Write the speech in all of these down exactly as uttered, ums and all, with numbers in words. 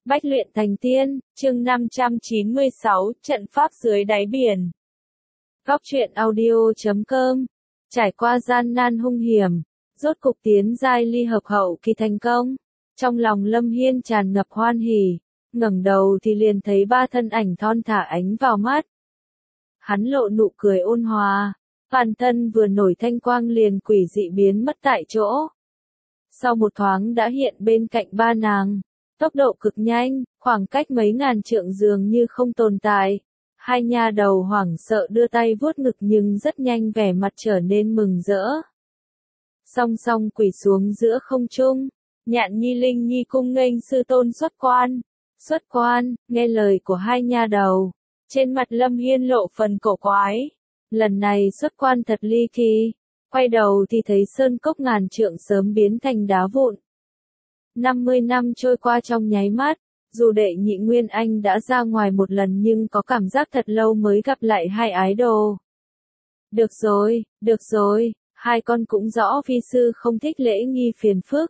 Bách luyện thành tiên, chương năm trăm chín mươi sáu, trận pháp dưới đáy biển. Góc truyện audio chấm com. Trải qua gian nan hung hiểm, rốt cục tiến giai ly hợp hậu kỳ thành công. Trong lòng Lâm Hiên tràn ngập hoan hỉ, ngẩng đầu thì liền thấy ba thân ảnh thon thả ánh vào mắt. Hắn lộ nụ cười ôn hòa, toàn thân vừa nổi thanh quang liền quỷ dị biến mất tại chỗ. Sau một thoáng đã hiện bên cạnh ba nàng. Tốc độ cực nhanh, khoảng cách mấy ngàn trượng dường như không tồn tại. Hai nha đầu hoảng sợ đưa tay vuốt ngực nhưng rất nhanh vẻ mặt trở nên mừng rỡ. Song song quỳ xuống giữa không trung, Nhạn Nhi Linh Nhi cung nghênh sư tôn xuất quan. Xuất quan, nghe lời của hai nha đầu. Trên mặt Lâm Hiên lộ phần cổ quái. Lần này xuất quan thật ly kỳ. Quay đầu thì thấy sơn cốc ngàn trượng sớm biến thành đá vụn. năm mươi năm trôi qua trong nháy mắt, dù đệ nhị Nguyên Anh đã ra ngoài một lần nhưng có cảm giác thật lâu mới gặp lại hai ái đồ. Được rồi, được rồi, hai con cũng rõ phi sư không thích lễ nghi phiền phức.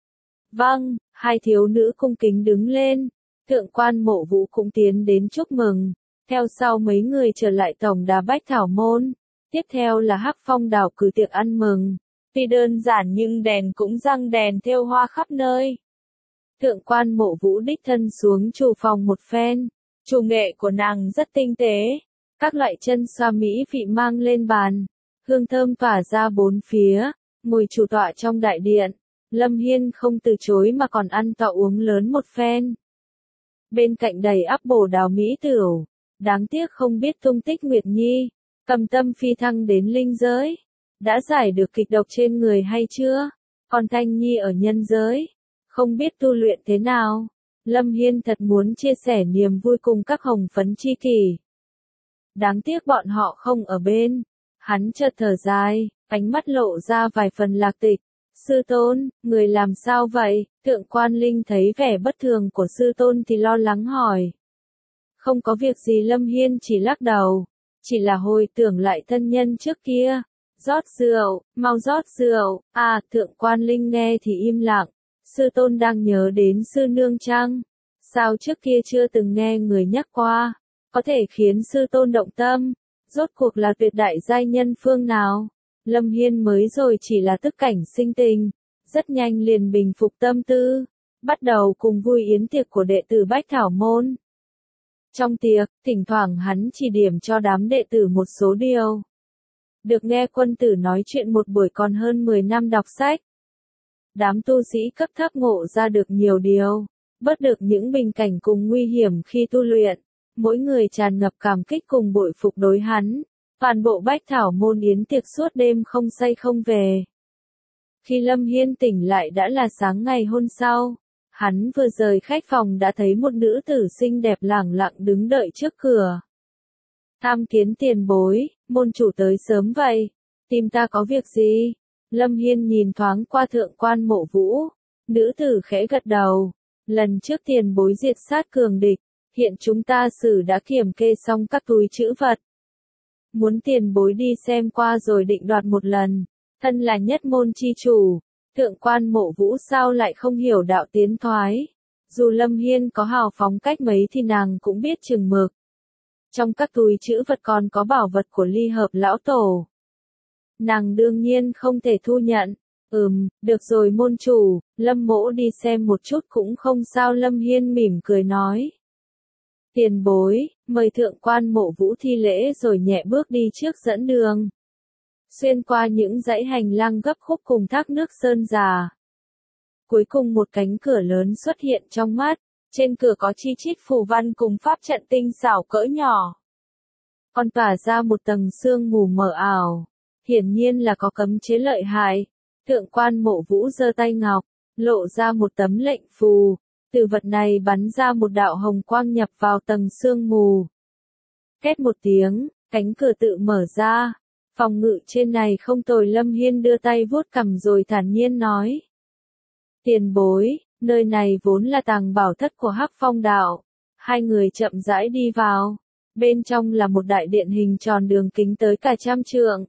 Vâng, hai thiếu nữ cung kính đứng lên, thượng quan Mộ Vũ cũng tiến đến chúc mừng, theo sau mấy người trở lại tổng đà Bách Thảo Môn, tiếp theo là Hắc Phong đảo cử tiệc ăn mừng. Tuy đơn giản nhưng đèn cũng răng đèn thêu hoa khắp nơi. Thượng quan Mộ Vũ đích thân xuống chủ phòng một phen. Chủ nghệ của nàng rất tinh tế. Các loại chân xoa mỹ vị mang lên bàn. Hương thơm tỏa ra bốn phía. Ngồi chủ tọa trong đại điện. Lâm Hiên không từ chối mà còn ăn tọa uống lớn một phen. Bên cạnh đầy ắp bồ đào mỹ tửu. Đáng tiếc không biết tung tích Nguyệt Nhi. Cầm tâm phi thăng đến linh giới. Đã giải được kịch độc trên người hay chưa? Còn Thanh Nhi ở nhân giới, không biết tu luyện thế nào? Lâm Hiên thật muốn chia sẻ niềm vui cùng các hồng phấn chi kỷ. Đáng tiếc bọn họ không ở bên. Hắn chợt thở dài, ánh mắt lộ ra vài phần lạc tịch. Sư tôn, người làm sao vậy? Thượng quan Linh thấy vẻ bất thường của sư tôn thì lo lắng hỏi. Không có việc gì, Lâm Hiên chỉ lắc đầu. Chỉ là hồi tưởng lại thân nhân trước kia. Rót rượu, mau rót rượu. À, thượng quan Linh nghe thì im lặng. Sư tôn đang nhớ đến sư nương chăng? Sao trước kia chưa từng nghe người nhắc qua? Có thể khiến sư tôn động tâm. Rốt cuộc là tuyệt đại giai nhân phương nào? Lâm Hiên mới rồi chỉ là tức cảnh sinh tình. Rất nhanh liền bình phục tâm tư. Bắt đầu cùng vui yến tiệc của đệ tử Bách Thảo Môn. Trong tiệc, thỉnh thoảng hắn chỉ điểm cho đám đệ tử một số điều. Được nghe quân tử nói chuyện một buổi còn hơn mười năm đọc sách. Đám tu sĩ cấp thấp ngộ ra được nhiều điều, bớt được những bình cảnh cùng nguy hiểm khi tu luyện. Mỗi người tràn ngập cảm kích cùng bội phục đối hắn. Toàn bộ Bách Thảo Môn yến tiệc suốt đêm không say không về. Khi Lâm Hiên tỉnh lại đã là sáng ngày hôm sau. Hắn vừa rời khách phòng đã thấy một nữ tử xinh đẹp lẳng lặng đứng đợi trước cửa. Tham kiến tiền bối, môn chủ tới sớm vậy, tìm ta có việc gì? Lâm Hiên nhìn thoáng qua thượng quan Mộ Vũ, nữ tử khẽ gật đầu, lần trước tiền bối diệt sát cường địch, hiện chúng ta xử đã kiểm kê xong các túi trữ vật. Muốn tiền bối đi xem qua rồi định đoạt một lần, thân là nhất môn chi chủ, thượng quan Mộ Vũ sao lại không hiểu đạo tiến thoái, dù Lâm Hiên có hào phóng cách mấy thì nàng cũng biết chừng mực. Trong các túi trữ vật còn có bảo vật của ly hợp lão tổ. Nàng đương nhiên không thể thu nhận. Ừm, được rồi môn chủ, Lâm mỗ đi xem một chút cũng không sao. Lâm Hiên mỉm cười nói. Tiền bối, mời thượng quan Mộ Vũ thi lễ rồi nhẹ bước đi trước dẫn đường. Xuyên qua những dãy hành lang gấp khúc cùng thác nước sơn già. Cuối cùng một cánh cửa lớn xuất hiện trong mắt. Trên cửa có chi chít phù văn cùng pháp trận tinh xảo cỡ nhỏ. Còn tỏa ra một tầng sương mù mờ ảo. Hiển nhiên là có cấm chế lợi hại. Thượng quan Mộ Vũ giơ tay ngọc, lộ ra một tấm lệnh phù. Từ vật này bắn ra một đạo hồng quang nhập vào tầng sương mù. Két một tiếng, cánh cửa tự mở ra. Phòng ngự trên này không tồi. Lâm Hiên đưa tay vuốt cằm rồi thản nhiên nói. Tiền bối. Nơi này vốn là tàng bảo thất của Hắc Phong đạo. Hai người chậm rãi đi vào. Bên trong là một đại điện hình tròn đường kính tới cả trăm trượng.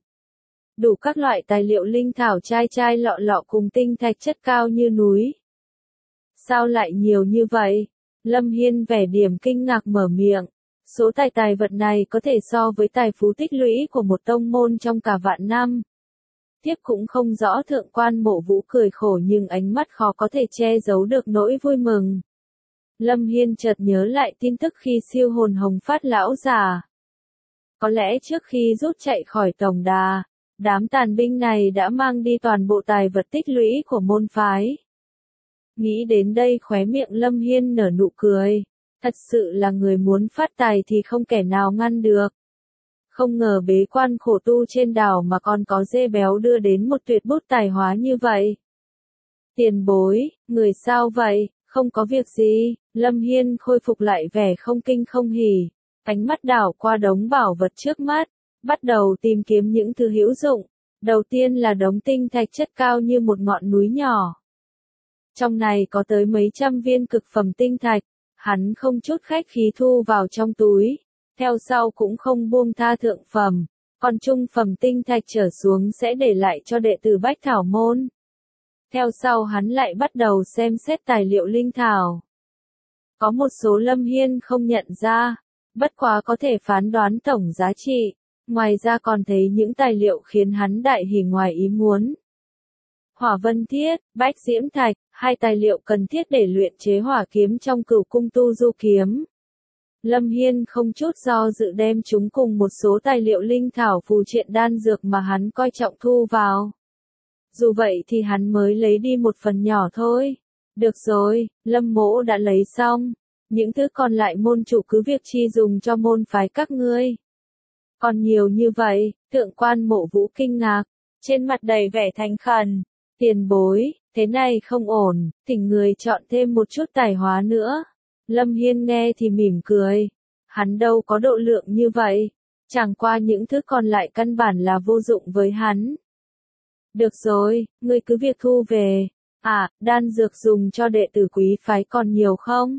Đủ các loại tài liệu linh thảo chai chai lọ lọ cùng tinh thạch chất cao như núi. Sao lại nhiều như vậy? Lâm Hiên vẻ điểm kinh ngạc mở miệng. Số tài tài vật này có thể so với tài phú tích lũy của một tông môn trong cả vạn năm. Tiếp cũng không rõ thượng quan Mộ Vũ cười khổ nhưng ánh mắt khó có thể che giấu được nỗi vui mừng. Lâm Hiên chợt nhớ lại tin tức khi siêu hồn hồng phát lão già. Có lẽ trước khi rút chạy khỏi tổng đà, đám tàn binh này đã mang đi toàn bộ tài vật tích lũy của môn phái. Nghĩ đến đây khóe miệng Lâm Hiên nở nụ cười. Thật sự là người muốn phát tài thì không kẻ nào ngăn được. Không ngờ bế quan khổ tu trên đảo mà còn có dê béo đưa đến một tuyệt bút tài hóa như vậy. Tiền bối, người sao vậy? Không có việc gì. Lâm Hiên khôi phục lại vẻ không kinh không hỉ. Ánh mắt đảo qua đống bảo vật trước mắt, bắt đầu tìm kiếm những thứ hữu dụng. Đầu tiên là đống tinh thạch chất cao như một ngọn núi nhỏ. Trong này có tới mấy trăm viên cực phẩm tinh thạch. Hắn không chút khách khí thu vào trong túi, theo sau cũng không buông tha thượng phẩm, còn trung phẩm tinh thạch trở xuống sẽ để lại cho đệ tử Bách Thảo Môn. Theo sau hắn lại bắt đầu xem xét tài liệu linh thảo. Có một số Lâm Hiên không nhận ra, bất quá có thể phán đoán tổng giá trị, ngoài ra còn thấy những tài liệu khiến hắn đại hỉ ngoài ý muốn. Hỏa vân thiết, bách diễm thạch, hai tài liệu cần thiết để luyện chế hỏa kiếm trong Cửu Cung Tu Du kiếm. Lâm Hiên không chút do dự đem chúng cùng một số tài liệu linh thảo phù triện đan dược mà hắn coi trọng thu vào. Dù vậy thì hắn mới lấy đi một phần nhỏ thôi. Được rồi, Lâm mỗ đã lấy xong. Những thứ còn lại môn chủ cứ việc chi dùng cho môn phái các ngươi. Còn nhiều như vậy, thượng quan Mộ Vũ kinh ngạc, trên mặt đầy vẻ thành khẩn. Tiền bối, thế này không ổn, thỉnh người chọn thêm một chút tài hóa nữa. Lâm Hiên nghe thì mỉm cười. Hắn đâu có độ lượng như vậy. Chẳng qua những thứ còn lại căn bản là vô dụng với hắn. Được rồi, ngươi cứ việc thu về. À, đan dược dùng cho đệ tử quý phái còn nhiều không?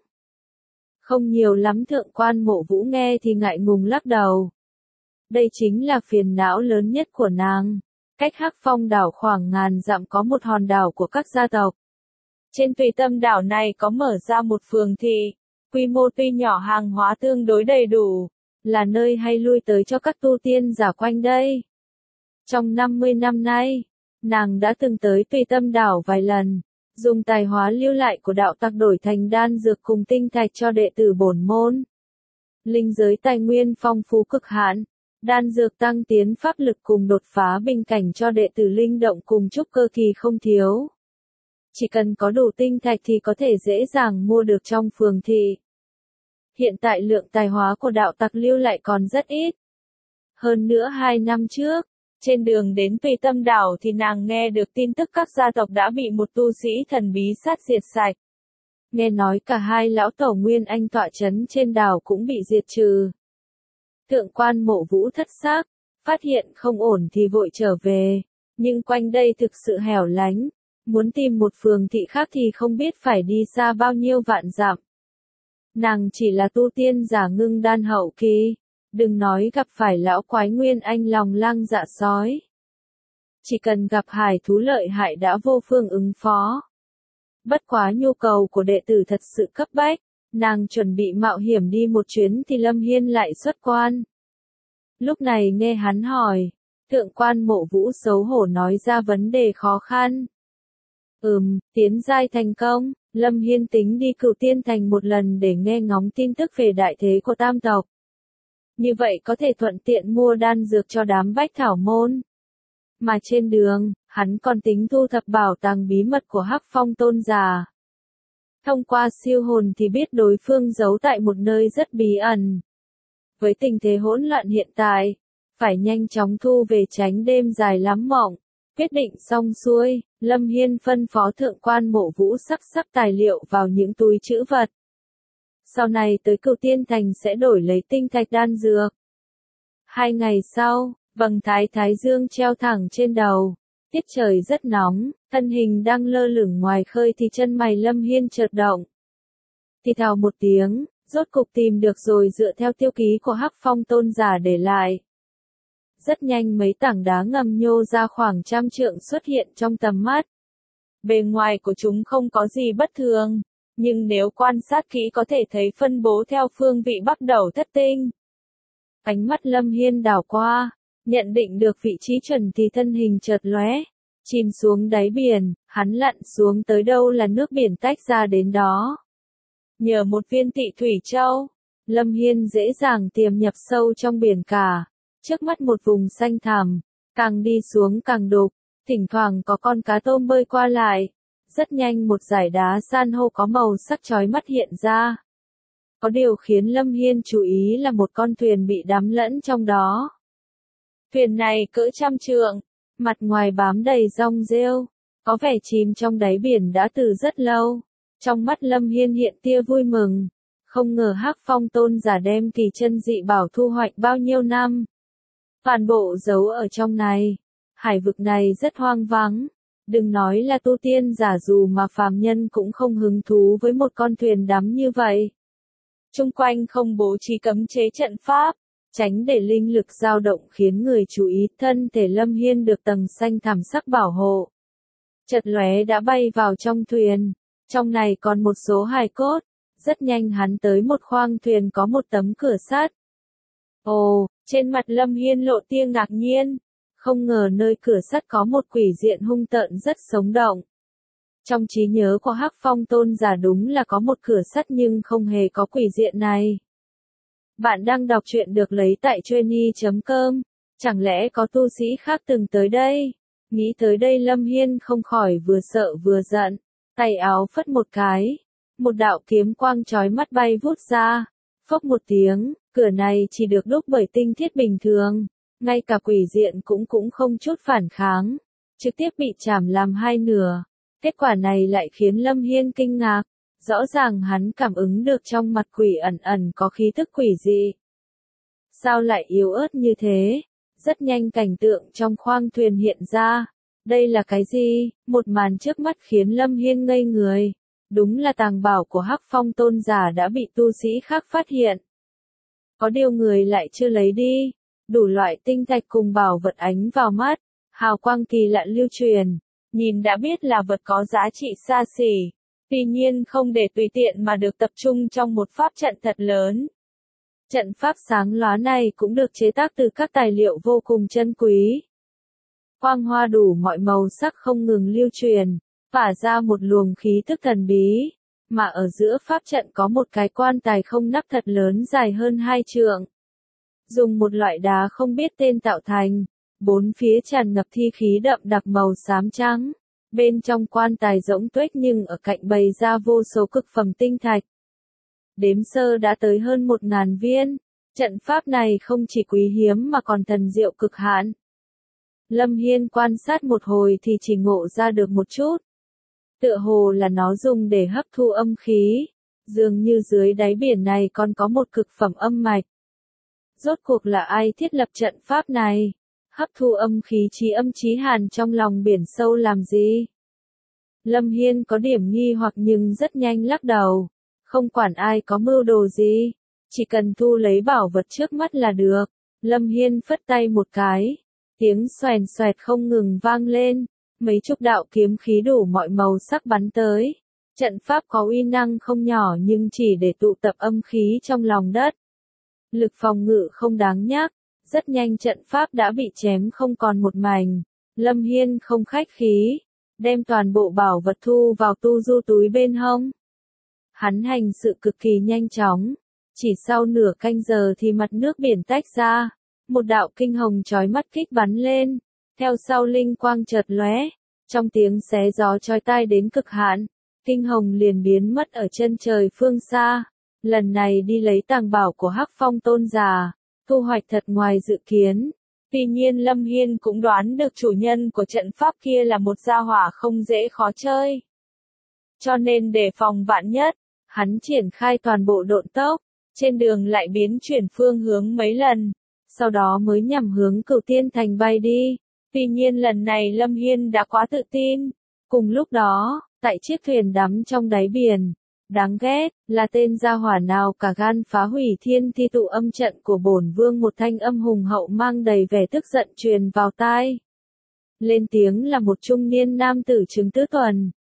Không nhiều lắm. Thượng quan Mộ Vũ nghe thì ngại ngùng lắc đầu. Đây chính là phiền não lớn nhất của nàng. Cách Hắc Phong đảo khoảng ngàn dặm có một hòn đảo của các gia tộc. Trên Tùy Tâm đảo này có mở ra một phường thị, quy mô tuy nhỏ hàng hóa tương đối đầy đủ, là nơi hay lui tới cho các tu tiên giả quanh đây. Trong năm mươi năm nay, nàng đã từng tới Tùy Tâm đảo vài lần, dùng tài hóa lưu lại của đạo tặc đổi thành đan dược cùng tinh thạch cho đệ tử bổn môn. Linh giới tài nguyên phong phú cực hạn. Đan dược tăng tiến pháp lực cùng đột phá bình cảnh cho đệ tử linh động cùng trúc cơ kỳ không thiếu. Chỉ cần có đủ tinh thạch thì có thể dễ dàng mua được trong phường thị. Hiện tại lượng tài hóa của đạo tặc lưu lại còn rất ít. Hơn nữa hai năm trước, trên đường đến Tùy Tâm đảo thì nàng nghe được tin tức các gia tộc đã bị một tu sĩ thần bí sát diệt sạch. Nghe nói cả hai lão tổ Nguyên Anh tọa chấn trên đảo cũng bị diệt trừ. Thượng quan Mộ Vũ thất xác, phát hiện không ổn thì vội trở về, nhưng quanh đây thực sự hẻo lánh, muốn tìm một phường thị khác thì không biết phải đi xa bao nhiêu vạn dặm. Nàng chỉ là tu tiên giả ngưng đan hậu kỳ, đừng nói gặp phải lão quái Nguyên Anh lòng lang dạ sói. Chỉ cần gặp hải thú lợi hại đã vô phương ứng phó. Bất quá nhu cầu của đệ tử thật sự cấp bách. Nàng chuẩn bị mạo hiểm đi một chuyến thì Lâm Hiên lại xuất quan. Lúc này nghe hắn hỏi, thượng quan Mộ Vũ xấu hổ nói ra vấn đề khó khăn. Ừm, tiến giai thành công, Lâm Hiên tính đi Cửu Tiên Thành một lần để nghe ngóng tin tức về đại thế của tam tộc. Như vậy có thể thuận tiện mua đan dược cho đám Bách Thảo Môn. Mà trên đường, hắn còn tính thu thập bảo tàng bí mật của Hắc Phong tôn giả. Thông qua siêu hồn thì biết đối phương giấu tại một nơi rất bí ẩn. Với tình thế hỗn loạn hiện tại, phải nhanh chóng thu về tránh đêm dài lắm mộng. Quyết định xong xuôi, Lâm Hiên phân phó thượng quan Mộ Vũ sắc sắc tài liệu vào những túi trữ vật. Sau này tới Cửu Tiên Thành sẽ đổi lấy tinh thạch đan dược. Hai ngày sau, vầng thái thái dương treo thẳng trên đầu. Tiết trời rất nóng, thân hình đang lơ lửng ngoài khơi thì chân mày Lâm Hiên chợt động. Thì thào một tiếng, rốt cục tìm được rồi dựa theo tiêu ký của Hắc Phong tôn giả để lại. Rất nhanh mấy tảng đá ngầm nhô ra khoảng trăm trượng xuất hiện trong tầm mắt. Bề ngoài của chúng không có gì bất thường, nhưng nếu quan sát kỹ có thể thấy phân bố theo phương vị bắc đầu thất tinh. Ánh mắt Lâm Hiên đảo qua, nhận định được vị trí chuẩn thì thân hình chợt lóe, chìm xuống đáy biển, hắn lặn xuống tới đâu là nước biển tách ra đến đó. Nhờ một viên Tị Thủy Châu, Lâm Hiên dễ dàng tiềm nhập sâu trong biển cả, trước mắt một vùng xanh thẳm, càng đi xuống càng đục, thỉnh thoảng có con cá tôm bơi qua lại. Rất nhanh một dải đá san hô có màu sắc chói mắt hiện ra. Có điều khiến Lâm Hiên chú ý là một con thuyền bị đắm lẫn trong đó. Thuyền này cỡ trăm trượng, mặt ngoài bám đầy rong rêu, có vẻ chìm trong đáy biển đã từ rất lâu. Trong mắt Lâm Hiên hiện tia vui mừng, không ngờ Hắc Phong tôn giả đem kỳ chân dị bảo thu hoạch bao nhiêu năm. Toàn bộ giấu ở trong này, hải vực này rất hoang vắng. Đừng nói là tu tiên giả, dù mà phàm nhân cũng không hứng thú với một con thuyền đắm như vậy. Chung quanh không bố trí cấm chế trận pháp, tránh để linh lực dao động khiến người chú ý. Thân thể Lâm Hiên được tầng xanh thẳm sắc bảo hộ. Chợt lóe đã bay vào trong thuyền, trong này còn một số hài cốt. Rất nhanh hắn tới một khoang thuyền có một tấm cửa sắt. Ồ, trên mặt Lâm Hiên lộ tia ngạc nhiên. Không ngờ nơi cửa sắt có một quỷ diện hung tợn rất sống động. Trong trí nhớ của Hắc Phong tôn giả đúng là có một cửa sắt nhưng không hề có quỷ diện này. Bạn đang đọc truyện được lấy tại Chuyên.i chấm com. Chẳng lẽ có tu sĩ khác từng tới đây? Nghĩ tới đây Lâm Hiên không khỏi vừa sợ vừa giận. Tay áo phất một cái. Một đạo kiếm quang chói mắt bay vút ra. Phốc một tiếng, cửa này chỉ được đúc bởi tinh thiết bình thường. Ngay cả quỷ diện cũng cũng không chút phản kháng, trực tiếp bị chảm làm hai nửa. Kết quả này lại khiến Lâm Hiên kinh ngạc, rõ ràng hắn cảm ứng được trong mặt quỷ ẩn ẩn có khí tức quỷ dị. Sao lại yếu ớt như thế? Rất nhanh cảnh tượng trong khoang thuyền hiện ra. Đây là cái gì? Một màn trước mắt khiến Lâm Hiên ngây người. Đúng là tàng bảo của Hắc Phong tôn giả đã bị tu sĩ khác phát hiện. Có điều người lại chưa lấy đi. Đủ loại tinh thạch cùng bảo vật ánh vào mắt, hào quang kỳ lạ lưu truyền, nhìn đã biết là vật có giá trị xa xỉ, tuy nhiên không để tùy tiện mà được tập trung trong một pháp trận thật lớn. Trận pháp sáng lóa này cũng được chế tác từ các tài liệu vô cùng chân quý. Quang hoa đủ mọi màu sắc không ngừng lưu truyền, tỏa ra một luồng khí tức thần bí, mà ở giữa pháp trận có một cái quan tài không nắp thật lớn dài hơn hai trượng. Dùng một loại đá không biết tên tạo thành, bốn phía tràn ngập thi khí đậm đặc màu xám trắng. Bên trong quan tài rỗng tuếch nhưng ở cạnh bày ra vô số cực phẩm tinh thạch. Đếm sơ đã tới hơn một ngàn viên. Trận pháp này không chỉ quý hiếm mà còn thần diệu cực hạn. Lâm Hiên quan sát một hồi thì chỉ ngộ ra được một chút. Tựa hồ là nó dùng để hấp thu âm khí. Dường như dưới đáy biển này còn có một cực phẩm âm mạch. Rốt cuộc là ai thiết lập trận pháp này? Hấp thu âm khí chí âm chí hàn trong lòng biển sâu làm gì? Lâm Hiên có điểm nghi hoặc nhưng rất nhanh lắc đầu. Không quản ai có mưu đồ gì, chỉ cần thu lấy bảo vật trước mắt là được. Lâm Hiên phất tay một cái, tiếng xoèn xoẹt không ngừng vang lên, mấy chục đạo kiếm khí đủ mọi màu sắc bắn tới. Trận pháp có uy năng không nhỏ nhưng chỉ để tụ tập âm khí trong lòng đất. Lực phòng ngự không đáng nhắc, rất nhanh trận pháp đã bị chém không còn một mảnh. Lâm Hiên không khách khí, đem toàn bộ bảo vật thu vào tu du túi bên hông. Hắn hành sự cực kỳ nhanh chóng, chỉ sau nửa canh giờ thì mặt nước biển tách ra, một đạo kinh hồng chói mắt kích bắn lên, theo sau linh quang chợt lóe, trong tiếng xé gió chói tai đến cực hạn, kinh hồng liền biến mất ở chân trời phương xa. Lần này đi lấy tàng bảo của Hắc Phong tôn giả, thu hoạch thật ngoài dự kiến. Tuy nhiên Lâm Hiên cũng đoán được chủ nhân của trận pháp kia là một gia hỏa không dễ khó chơi. Cho nên để phòng vạn nhất, hắn triển khai toàn bộ độn tốc, trên đường lại biến chuyển phương hướng mấy lần, sau đó mới nhằm hướng Cửu Tiên Thành bay đi. Tuy nhiên lần này Lâm Hiên đã quá tự tin. Cùng lúc đó, tại chiếc thuyền đắm trong đáy biển, đáng ghét, là tên gia hỏa nào cả gan phá hủy thiên thi tụ âm trận của bổn vương. Một thanh âm hùng hậu mang đầy vẻ tức giận truyền vào tai. Lên tiếng là một trung niên nam tử chừng tứ tuần,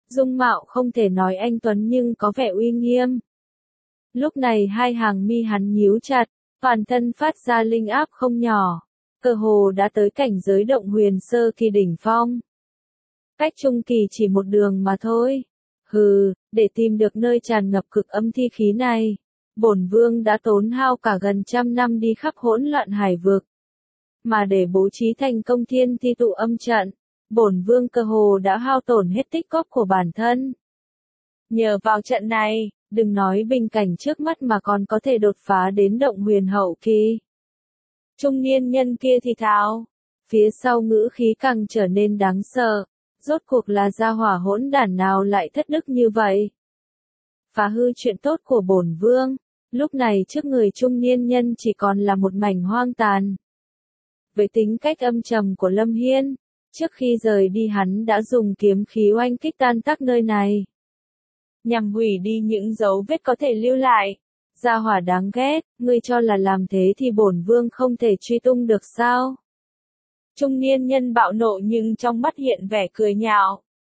dung mạo không thể nói anh tuấn nhưng có vẻ uy nghiêm. Lúc này hai hàng mi hắn nhíu chặt, toàn thân phát ra linh áp không nhỏ, cơ hồ đã tới cảnh giới động huyền sơ kỳ đỉnh phong. Cách trung kỳ chỉ một đường mà thôi. Hừ, để tìm được nơi tràn ngập cực âm thi khí này, bổn vương đã tốn hao cả gần trăm năm đi khắp hỗn loạn hải vực. Mà để bố trí thành công thiên thi tụ âm trận, bổn vương cơ hồ đã hao tổn hết tích góp của bản thân. Nhờ vào trận này, đừng nói bình cảnh trước mắt mà còn có thể đột phá đến động huyền hậu kỳ. Trung niên nhân kia thì thào, phía sau ngữ khí càng trở nên đáng sợ, rốt cuộc là gia hỏa hỗn đản nào lại thất đức như vậy. Phá hư chuyện tốt của bổn vương, lúc này trước người trung niên nhân chỉ còn là một mảnh hoang tàn. Với tính cách âm trầm của Lâm Hiên, trước khi rời đi hắn đã dùng kiếm khí oanh kích tan tác nơi này, nhằm hủy đi những dấu vết có thể lưu lại. Gia hỏa đáng ghét, ngươi cho là làm thế thì bổn vương không thể truy tung được sao? Trung niên nhân bạo nộ nhưng trong mắt hiện vẻ cười nhạo.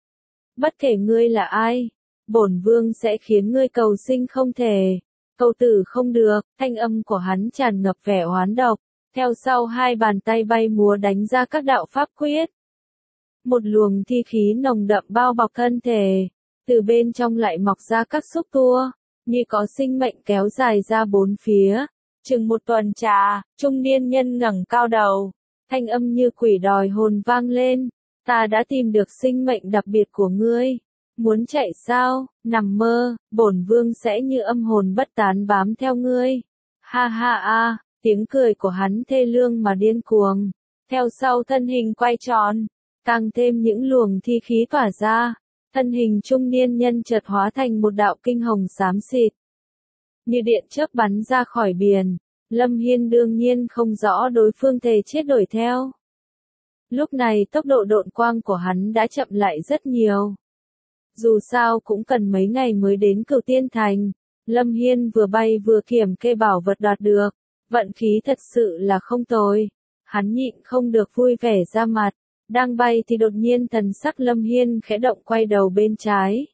Bất kể ngươi là ai, bổn vương sẽ khiến ngươi cầu sinh không thể, cầu tử không được. Thanh âm của hắn tràn ngập vẻ oán độc, theo sau hai bàn tay bay múa đánh ra các đạo pháp quyết. Một luồng thi khí nồng đậm bao bọc thân thể, từ bên trong lại mọc ra các xúc tua, như có sinh mệnh kéo dài ra bốn phía. Chừng một tuần trà, trung niên nhân ngẩng cao đầu, thanh âm như quỷ đòi hồn vang lên. Ta đã tìm được sinh mệnh đặc biệt của ngươi. Muốn chạy sao? Nằm mơ, bổn vương sẽ như âm hồn bất tán bám theo ngươi. Ha ha a, tiếng cười của hắn thê lương mà điên cuồng. Theo sau thân hình quay tròn, càng thêm những luồng thi khí tỏa ra. Thân hình trung niên nhân chợt hóa thành một đạo kinh hồng xám xịt, như điện chớp bắn ra khỏi biển. Lâm Hiên đương nhiên không rõ đối phương thề chết đổi theo. Lúc này tốc độ độn quang của hắn đã chậm lại rất nhiều. Dù sao cũng cần mấy ngày mới đến Cửu Tiên Thành. Lâm Hiên vừa bay vừa kiểm kê bảo vật đoạt được. Vận khí thật sự là không tồi. Hắn nhịn không được vui vẻ ra mặt. Đang bay thì đột nhiên thần sắc Lâm Hiên khẽ động, quay đầu bên trái.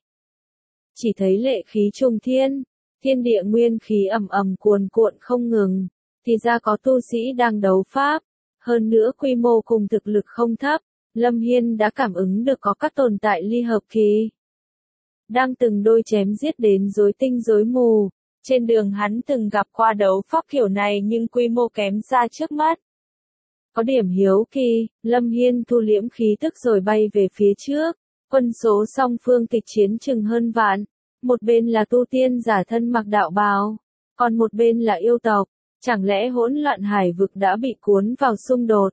Chỉ thấy lệ khí trùng thiên, thiên địa nguyên khí ầm ầm cuồn cuộn không ngừng, thì ra có tu sĩ đang đấu pháp, hơn nữa quy mô cùng thực lực không thấp. Lâm Hiên đã cảm ứng được có các tồn tại ly hợp kỳ, đang từng đôi chém giết đến rối tinh rối mù. Trên đường hắn từng gặp qua đấu pháp kiểu này nhưng quy mô kém xa trước mắt. Có điểm hiếu kỳ, Lâm Hiên thu liễm khí tức rồi bay về phía trước. Quân số song phương kịch chiến chừng hơn vạn. Một bên là tu tiên giả thân mặc đạo bào, còn một bên là yêu tộc. Chẳng lẽ hỗn loạn hải vực đã bị cuốn vào xung đột?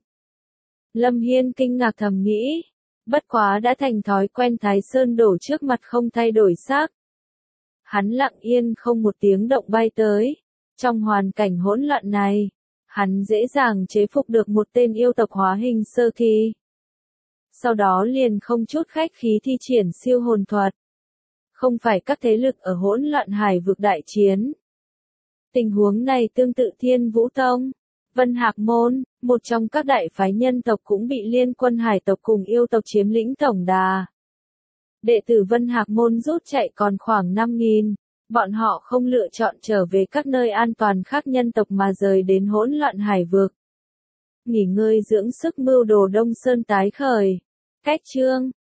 Lâm Hiên kinh ngạc thầm nghĩ. Bất quá đã thành thói quen Thái Sơn đổ trước mặt không thay đổi sắc. Hắn lặng yên không một tiếng động bay tới. Trong hoàn cảnh hỗn loạn này, hắn dễ dàng chế phục được một tên yêu tộc hóa hình sơ kỳ. Sau đó liền không chút khách khí thi triển siêu hồn thuật. Không phải các thế lực ở hỗn loạn hải vực đại chiến. Tình huống này tương tự Thiên Vũ Tông, Vân Hạc Môn, một trong các đại phái nhân tộc cũng bị liên quân hải tộc cùng yêu tộc chiếm lĩnh tổng đà. Đệ tử Vân Hạc Môn rút chạy còn khoảng năm nghìn. Bọn họ không lựa chọn trở về các nơi an toàn khác nhân tộc mà rời đến hỗn loạn hải vực. Nghỉ ngơi dưỡng sức mưu đồ Đông Sơn tái khởi. Cách chương